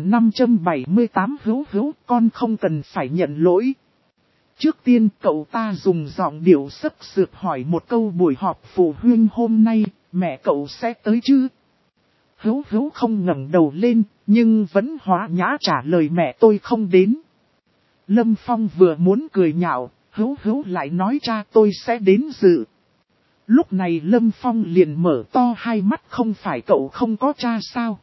S1: 1578 Hữu Hữu, con không cần phải nhận lỗi. Trước tiên cậu ta dùng giọng điệu sấp sược hỏi một câu buổi họp phụ huynh hôm nay, mẹ cậu sẽ tới chứ? Hữu Hữu không ngẩng đầu lên, nhưng vẫn hóa nhã trả lời mẹ tôi không đến. Lâm Phong vừa muốn cười nhạo, Hữu Hữu lại nói cha tôi sẽ đến dự. Lúc này Lâm Phong liền mở to hai mắt, không phải cậu không có cha sao?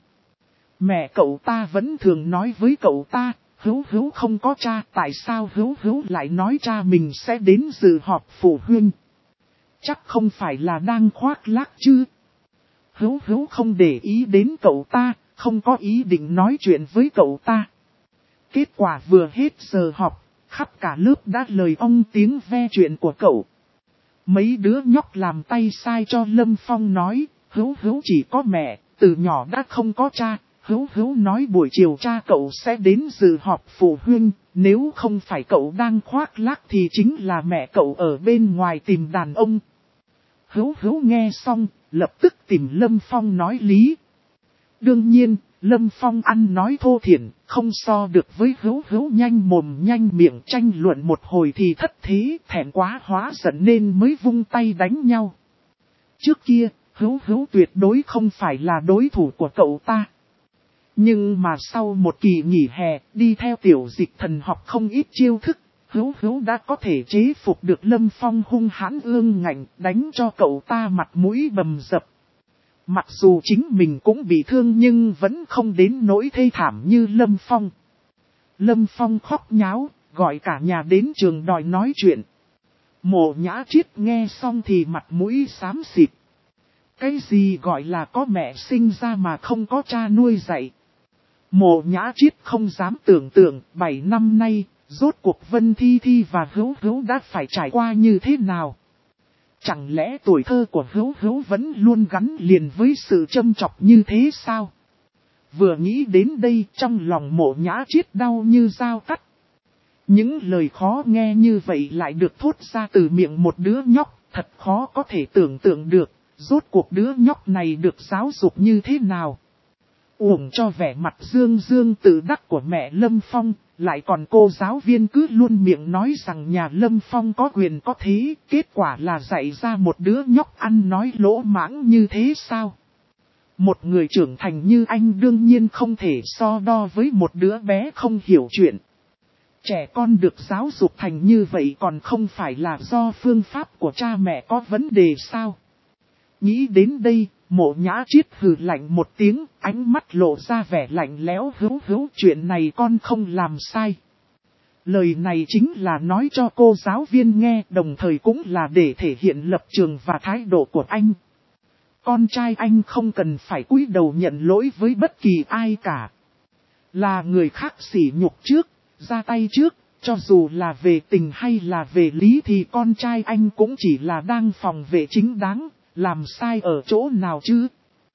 S1: Mẹ cậu ta vẫn thường nói với cậu ta, Hữu Hữu không có cha, tại sao Hữu Hữu lại nói cha mình sẽ đến dự họp phụ huynh? Chắc không phải là đang khoác lác chứ? Hữu Hữu không để ý đến cậu ta, không có ý định nói chuyện với cậu ta. Kết quả vừa hết giờ học, khắp cả lớp đã lời ong tiếng ve chuyện của cậu. Mấy đứa nhóc làm tay sai cho Lâm Phong nói, Hữu Hữu chỉ có mẹ, từ nhỏ đã không có cha. Hữu Hữu nói buổi chiều cha cậu sẽ đến dự họp phụ huynh, nếu không phải cậu đang khoác lác thì chính là mẹ cậu ở bên ngoài tìm đàn ông. Hữu Hữu nghe xong, lập tức tìm Lâm Phong nói lý. Đương nhiên, Lâm Phong ăn nói thô thiển, không so được với Hữu Hữu nhanh mồm nhanh miệng tranh luận một hồi thì thất thế, thẹn quá hóa giận nên mới vung tay đánh nhau. Trước kia, Hữu Hữu tuyệt đối không phải là đối thủ của cậu ta. Nhưng mà sau một kỳ nghỉ hè, đi theo Tiểu Dịch Thần học không ít chiêu thức, Hữu Hữu đã có thể chế phục được Lâm Phong hung hãn ương ngạnh, đánh cho cậu ta mặt mũi bầm dập. Mặc dù chính mình cũng bị thương nhưng vẫn không đến nỗi thê thảm như Lâm Phong. Lâm Phong khóc nháo, gọi cả nhà đến trường đòi nói chuyện. Mộ Nhã Triết nghe xong thì mặt mũi xám xịt. Cái gì gọi là có mẹ sinh ra mà không có cha nuôi dạy? Mộ Nhã Triết không dám tưởng tượng 7 năm nay, rốt cuộc Vân Thi Thi và Hữu Hữu đã phải trải qua như thế nào? Chẳng lẽ tuổi thơ của Hữu Hữu vẫn luôn gắn liền với sự châm chọc như thế sao? Vừa nghĩ đến đây trong lòng Mộ Nhã Triết đau như dao cắt. Những lời khó nghe như vậy lại được thốt ra từ miệng một đứa nhóc, thật khó có thể tưởng tượng được, rốt cuộc đứa nhóc này được giáo dục như thế nào? Uổng cho vẻ mặt dương dương tự đắc của mẹ Lâm Phong, lại còn cô giáo viên cứ luôn miệng nói rằng nhà Lâm Phong có quyền có thế, kết quả là dạy ra một đứa nhóc ăn nói lỗ mãng như thế sao? Một người trưởng thành như anh đương nhiên không thể so đo với một đứa bé không hiểu chuyện. Trẻ con được giáo dục thành như vậy còn không phải là do phương pháp của cha mẹ có vấn đề sao? Nghĩ đến đây, Mộ Nhã Triết hừ lạnh một tiếng, ánh mắt lộ ra vẻ lạnh lẽo. Hữu Hữu, chuyện này con không làm sai. Lời này chính là nói cho cô giáo viên nghe, đồng thời cũng là để thể hiện lập trường và thái độ của anh. Con trai anh không cần phải cúi đầu nhận lỗi với bất kỳ ai cả. Là người khác sỉ nhục trước, ra tay trước, cho dù là về tình hay là về lý thì con trai anh cũng chỉ là đang phòng vệ chính đáng. Làm sai ở chỗ nào chứ?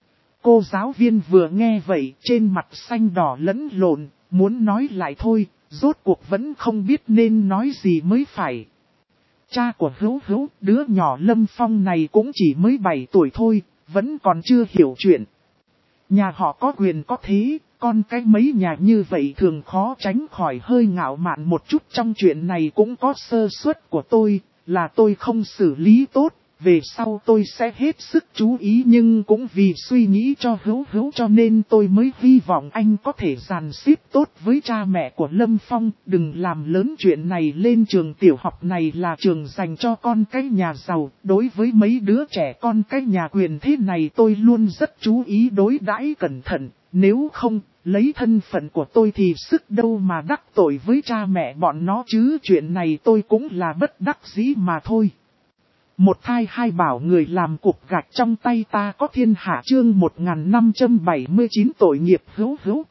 S1: Cô giáo viên vừa nghe vậy trên mặt xanh đỏ lẫn lộn, muốn nói lại thôi, rốt cuộc vẫn không biết nên nói gì mới phải. Cha của Hữu Hữu, đứa nhỏ Lâm Phong này cũng chỉ mới 7 tuổi thôi, vẫn còn chưa hiểu chuyện. Nhà họ có quyền có thế, con cái mấy nhà như vậy thường khó tránh khỏi hơi ngạo mạn một chút. Trong chuyện này cũng có sơ suất của tôi, là tôi không xử lý tốt, về sau tôi sẽ hết sức chú ý, nhưng cũng vì suy nghĩ cho Hữu Hữu cho nên tôi mới hy vọng anh có thể dàn xếp tốt với cha mẹ của Lâm Phong. Đừng làm lớn chuyện này lên. Trường tiểu học này là trường dành cho con cái nhà giàu, đối với mấy đứa trẻ con cái nhà quyền thế này tôi luôn rất chú ý đối đãi cẩn thận, nếu không, lấy thân phận của tôi thì sức đâu mà đắc tội với cha mẹ bọn nó chứ. Chuyện này tôi cũng là bất đắc dĩ mà thôi. Một thai hai bảo người làm cục gạch trong tay ta có thiên hạ. Chương 1579 tội nghiệp Hữu Hữu.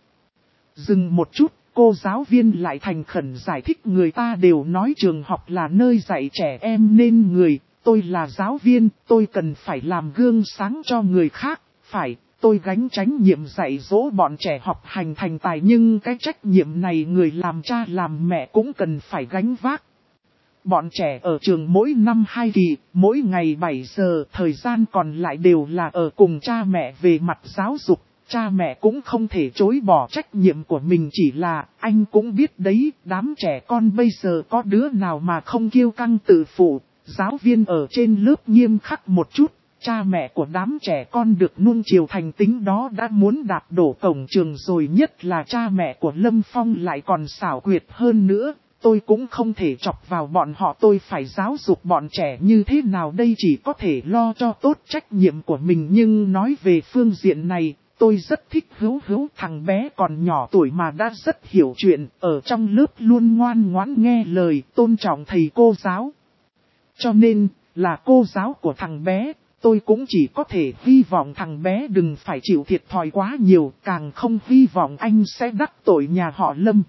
S1: Dừng một chút, cô giáo viên lại thành khẩn giải thích. Người ta đều nói trường học là nơi dạy trẻ em nên người, tôi là giáo viên, tôi cần phải làm gương sáng cho người khác, phải. Tôi gánh trách nhiệm dạy dỗ bọn trẻ học hành thành tài, nhưng cái trách nhiệm này người làm cha làm mẹ cũng cần phải gánh vác. Bọn trẻ ở trường mỗi năm 2 kỳ, mỗi ngày 7 giờ, thời gian còn lại đều là ở cùng cha mẹ. Về mặt giáo dục, cha mẹ cũng không thể chối bỏ trách nhiệm của mình. Chỉ là, anh cũng biết đấy, đám trẻ con bây giờ có đứa nào mà không kiêu căng tự phụ. Giáo viên ở trên lớp nghiêm khắc một chút, cha mẹ của đám trẻ con được nuông chiều thành tính đó đã muốn đạp đổ cổng trường rồi. Nhất là cha mẹ của Lâm Phong lại còn xảo quyệt hơn nữa. Tôi cũng không thể chọc vào bọn họ, tôi phải giáo dục bọn trẻ như thế nào đây, chỉ có thể lo cho tốt trách nhiệm của mình. Nhưng nói về phương diện này, tôi rất thích Hữu Hữu. Thằng bé còn nhỏ tuổi mà đã rất hiểu chuyện, ở trong lớp luôn ngoan ngoãn nghe lời, tôn trọng thầy cô giáo. Cho nên, là cô giáo của thằng bé, tôi cũng chỉ có thể hy vọng thằng bé đừng phải chịu thiệt thòi quá nhiều, càng không hy vọng anh sẽ đắc tội nhà họ Lâm.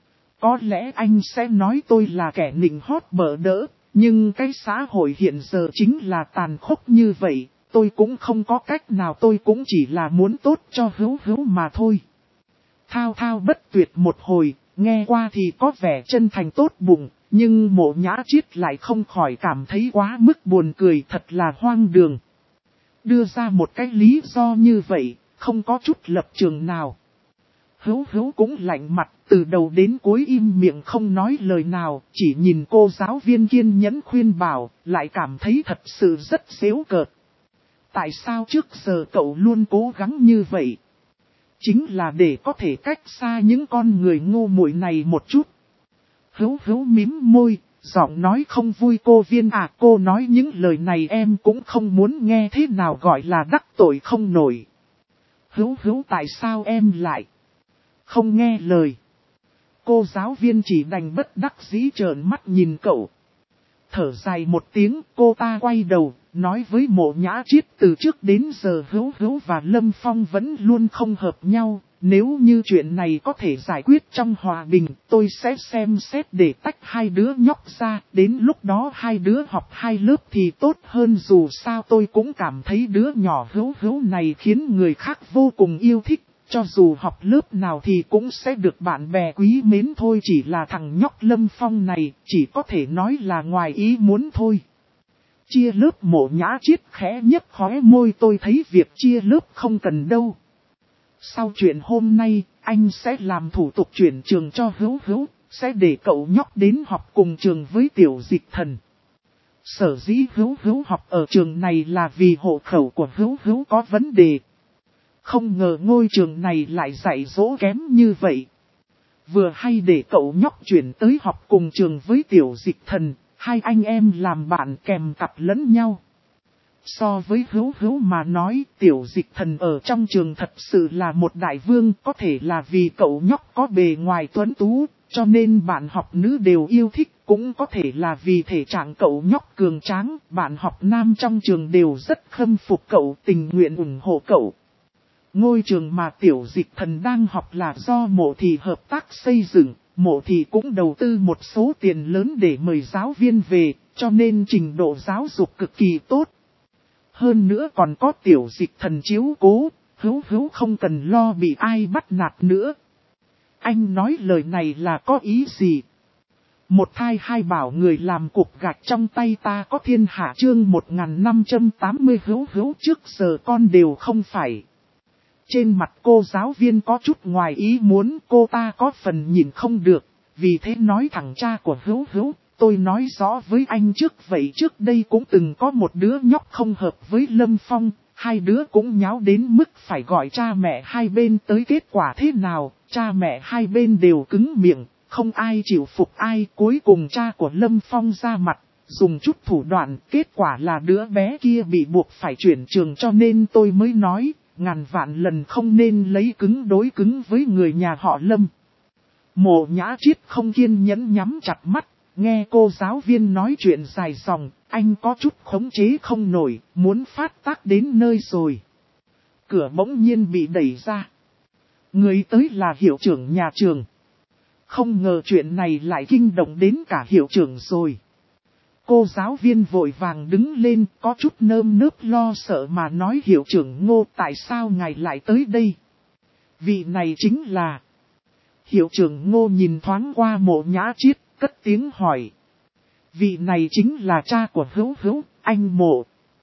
S1: Có lẽ anh sẽ nói tôi là kẻ nịnh hót bợ đỡ, nhưng cái xã hội hiện giờ chính là tàn khốc như vậy, tôi cũng không có cách nào, tôi cũng chỉ là muốn tốt cho Hữu Hữu mà thôi. Thao thao bất tuyệt một hồi, nghe qua thì có vẻ chân thành tốt bụng, nhưng Mộ Nhã Chiết lại không khỏi cảm thấy quá mức buồn cười, thật là hoang đường. Đưa ra một cái lý do như vậy, không có chút lập trường nào. Hữu Hữu cũng lạnh mặt, từ đầu đến cuối im miệng không nói lời nào, chỉ nhìn cô giáo viên kiên nhẫn khuyên bảo, lại cảm thấy thật sự rất giễu cợt. Tại sao trước giờ cậu luôn cố gắng như vậy? Chính là để có thể cách xa những con người ngu muội này một chút. Hữu Hữu mím môi, giọng nói không vui. Cô viên à, cô nói những lời này em cũng không muốn nghe, thế nào gọi là đắc tội không nổi. Hữu Hữu, tại sao em lại không nghe lời? Cô giáo viên chỉ đành bất đắc dĩ trợn mắt nhìn cậu. Thở dài một tiếng, cô ta quay đầu, nói với Mộ Nhã Chiết, từ trước đến giờ Hữu Hữu và Lâm Phong vẫn luôn không hợp nhau. Nếu như chuyện này có thể giải quyết trong hòa bình, tôi sẽ xem xét để tách hai đứa nhóc ra. Đến lúc đó hai đứa học hai lớp thì tốt hơn, dù sao tôi cũng cảm thấy đứa nhỏ Hữu Hữu này khiến người khác vô cùng yêu thích. Cho dù học lớp nào thì cũng sẽ được bạn bè quý mến thôi. Chỉ là thằng nhóc Lâm Phong này, chỉ có thể nói là ngoài ý muốn thôi. Chia lớp? Mộ Nhã Chiết khẽ nhếch khóe môi, tôi thấy việc chia lớp không cần đâu. Sau chuyện hôm nay, anh sẽ làm thủ tục chuyển trường cho Hữu Hữu, sẽ để cậu nhóc đến học cùng trường với Tiểu Dịch Thần. Sở dĩ Hữu Hữu học ở trường này là vì hộ khẩu của Hữu Hữu có vấn đề. Không ngờ ngôi trường này lại dạy dỗ kém như vậy. Vừa hay để cậu nhóc chuyển tới học cùng trường với Tiểu Dịch Thần, hai anh em làm bạn kèm cặp lẫn nhau. So với Hữu Hữu mà nói, Tiểu Dịch Thần ở trong trường thật sự là một đại vương, có thể là vì cậu nhóc có bề ngoài tuấn tú, cho nên bạn học nữ đều yêu thích, cũng có thể là vì thể trạng cậu nhóc cường tráng, bạn học nam trong trường đều rất khâm phục cậu, tình nguyện ủng hộ cậu. Ngôi trường mà Tiểu Dịch Thần đang học là do Mộ Thị hợp tác xây dựng, Mộ Thị cũng đầu tư một số tiền lớn để mời giáo viên về, cho nên trình độ giáo dục cực kỳ tốt. Hơn nữa còn có Tiểu Dịch Thần chiếu cố, Hữu Hữu không cần lo bị ai bắt nạt nữa. Anh nói lời này là có ý gì? Một thai hai bảo người làm cục gạch trong tay ta có thiên hạ chương 1580 Hữu Hữu trước giờ con đều không phải. Trên mặt cô giáo viên có chút ngoài ý muốn, cô ta có phần nhìn không được, vì thế nói thẳng cha của Hữu Hữu, tôi nói rõ với anh trước vậy trước đây cũng từng có một đứa nhóc không hợp với Lâm Phong, hai đứa cũng nháo đến mức phải gọi cha mẹ hai bên tới kết quả thế nào, cha mẹ hai bên đều cứng miệng, không ai chịu phục ai, cuối cùng cha của Lâm Phong ra mặt, dùng chút thủ đoạn, kết quả là đứa bé kia bị buộc phải chuyển trường cho nên tôi mới nói, ngàn vạn lần không nên lấy cứng đối cứng với người nhà họ Lâm. Mộ Nhã Triết không kiên nhẫn nhắm chặt mắt, nghe cô giáo viên nói chuyện dài dòng, anh có chút khống chế không nổi, muốn phát tác đến nơi rồi. Cửa bỗng nhiên bị đẩy ra. Người tới là hiệu trưởng nhà trường. Không ngờ chuyện này lại kinh động đến cả hiệu trưởng rồi. Cô giáo viên vội vàng đứng lên, có chút nơm nớp lo sợ mà nói hiệu trưởng Ngô tại sao ngài lại tới đây? Vị này chính là... Hiệu trưởng Ngô nhìn thoáng qua Mộ Nhã Triết, cất tiếng hỏi. Vị này chính là cha của Hữu Hữu, anh Mộ.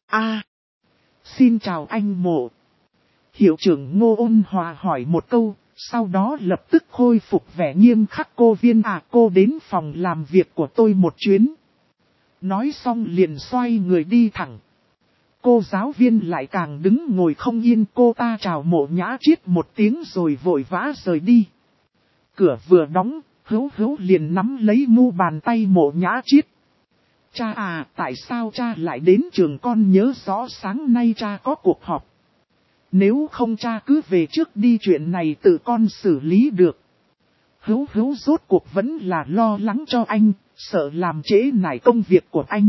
S1: Xin chào anh Mộ. Hiệu trưởng Ngô ôn hòa hỏi một câu, sau đó lập tức khôi phục vẻ nghiêm khắc cô Viên cô đến phòng làm việc của tôi một chuyến. Nói xong liền xoay người đi thẳng. Cô giáo viên lại càng đứng ngồi không yên, cô ta chào Mộ Nhã Triết một tiếng rồi vội vã rời đi. Cửa vừa đóng, Hữu Hữu liền nắm lấy mu bàn tay Mộ Nhã Triết. Cha tại sao cha lại đến trường, con nhớ rõ sáng nay cha có cuộc họp. Nếu không cha cứ về trước đi, chuyện này tự con xử lý được. Hữu Hữu rốt cuộc vẫn là lo lắng cho anh, sợ làm trễ nải công việc của anh.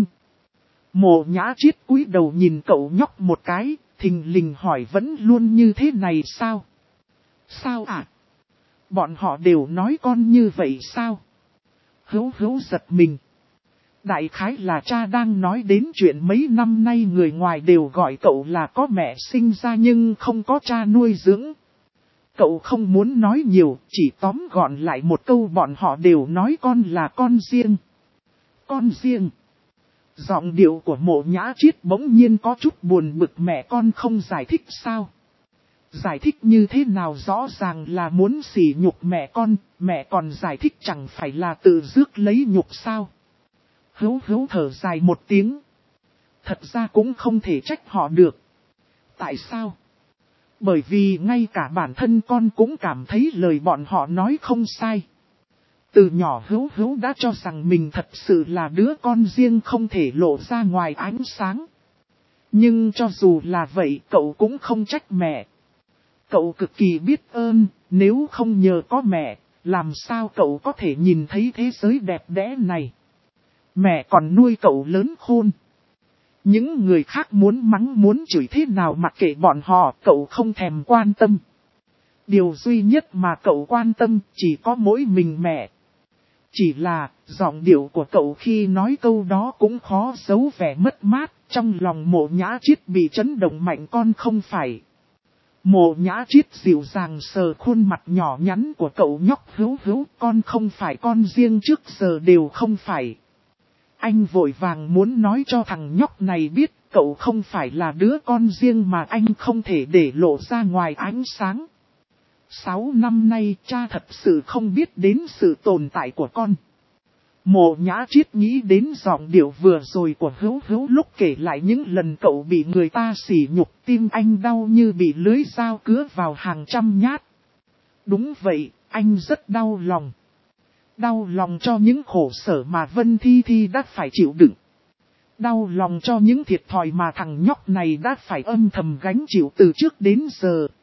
S1: Mộ Nhã Triết cúi đầu nhìn cậu nhóc một cái, thình lình hỏi vẫn luôn như thế này sao? Sao ạ? Bọn họ đều nói con như vậy sao? Hữu Hữu giật mình. Đại khái là cha đang nói đến chuyện mấy năm nay người ngoài đều gọi cậu là có mẹ sinh ra nhưng không có cha nuôi dưỡng. Cậu không muốn nói nhiều, chỉ tóm gọn lại một câu bọn họ đều nói con là con riêng. Con riêng. Giọng điệu của Mộ Nhã Triết bỗng nhiên có chút buồn bực, mẹ con không giải thích sao? Giải thích như thế nào, rõ ràng là muốn sỉ nhục mẹ con, mẹ còn giải thích chẳng phải là tự rước lấy nhục sao? Hữu Hữu thở dài một tiếng. Thật ra cũng không thể trách họ được. Tại sao? Bởi vì ngay cả bản thân con cũng cảm thấy lời bọn họ nói không sai. Từ nhỏ Hữu Hữu đã cho rằng mình thật sự là đứa con riêng không thể lộ ra ngoài ánh sáng. Nhưng cho dù là vậy cậu cũng không trách mẹ. Cậu cực kỳ biết ơn, nếu không nhờ có mẹ, làm sao cậu có thể nhìn thấy thế giới đẹp đẽ này. Mẹ còn nuôi cậu lớn khôn. Những người khác muốn mắng muốn chửi thế nào mặc kệ bọn họ, cậu không thèm quan tâm. Điều duy nhất mà cậu quan tâm chỉ có mỗi mình mẹ. Chỉ là, giọng điệu của cậu khi nói câu đó cũng khó giấu vẻ mất mát, trong lòng Mộ Nhã Triết bị chấn động mạnh. Con không phải. Mộ Nhã Triết dịu dàng sờ khuôn mặt nhỏ nhắn của cậu nhóc. Hữu Hữu, con không phải con riêng trước giờ đều không phải. Anh vội vàng muốn nói cho thằng nhóc này biết cậu không phải là đứa con riêng mà anh không thể để lộ ra ngoài ánh sáng. 6 năm nay cha thật sự không biết đến sự tồn tại của con. Mộ Nhã Triết nghĩ đến giọng điệu vừa rồi của Hữu Hữu lúc kể lại những lần cậu bị người ta sỉ nhục, tim anh đau như bị lưới dao cứa vào hàng trăm nhát. Đúng vậy, anh rất đau lòng. Đau lòng cho những khổ sở mà Vân Thi Thi đã phải chịu đựng. Đau lòng cho những thiệt thòi mà thằng nhóc này đã phải âm thầm gánh chịu từ trước đến giờ.